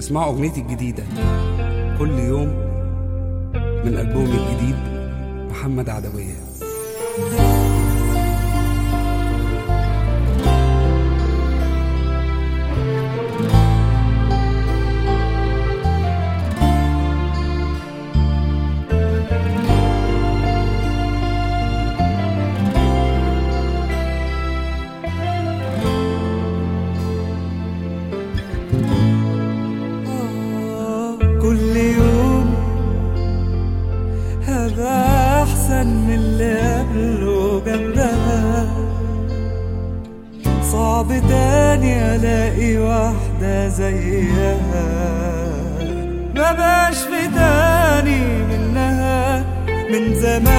اسمعوا أغنيتي الجديدة كل يوم من ألبومي الجديد محمد عدوية. كل يوم هبقى أحسن من اللي قبله جنبها، صعب تاني ألاقي واحدة زيها، ما بقاش في تاني منها من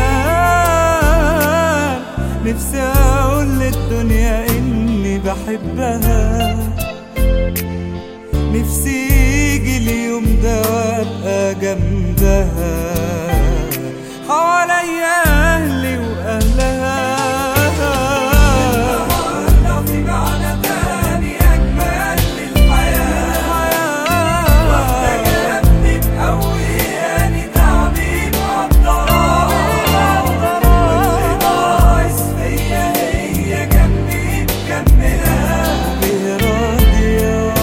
زمان. نفسي أقول للدنيا إني بحبها، نفسي يجي اليوم ده وابقى جنبها، حواليا اهلي واهلها. النهارده في معنى تاني اجمل للحياه، واحده جنبي مقوياني تعبي مقدراه، واللي ناقص فيا هي جنبي مكمله راضيه.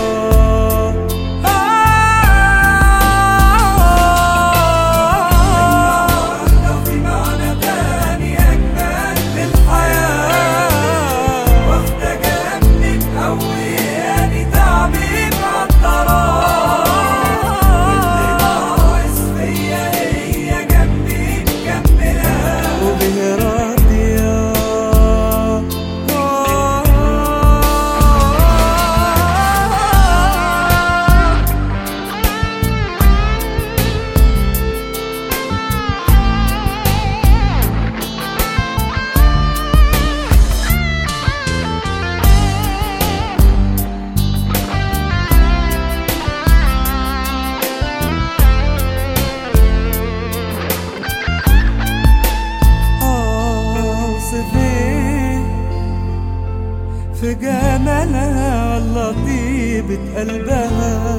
في جمالها والله طيبة قلبها،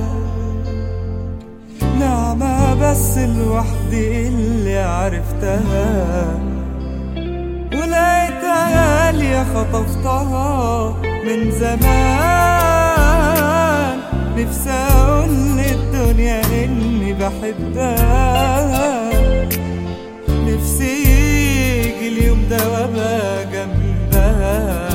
نعمة بس لوحدي اللي عرفتها، ولقيتها غالية خطفتها من زمان. نفسي أقول للدنيا إني بحبها، نفسي يجي اليوم ده وأبقى جنبها.